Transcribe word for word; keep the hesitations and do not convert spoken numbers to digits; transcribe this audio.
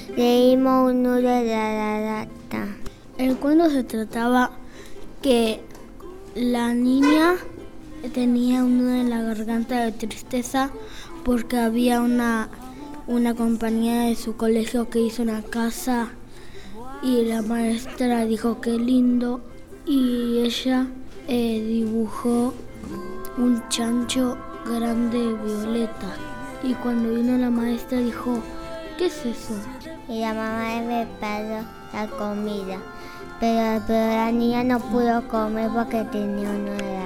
leímos un nudo de la lata. El cuento se trataba que la niña tenía un nudo en la garganta de tristeza porque había una, una compañera de su colegio que hizo una casa y la maestra dijo qué lindo y ella eh, dibujó un chancho grande violeta y cuando vino la maestra dijo ¿qué es eso? Y la mamá le preparó la comida, pero, pero la niña no pudo comer porque tenía uno de la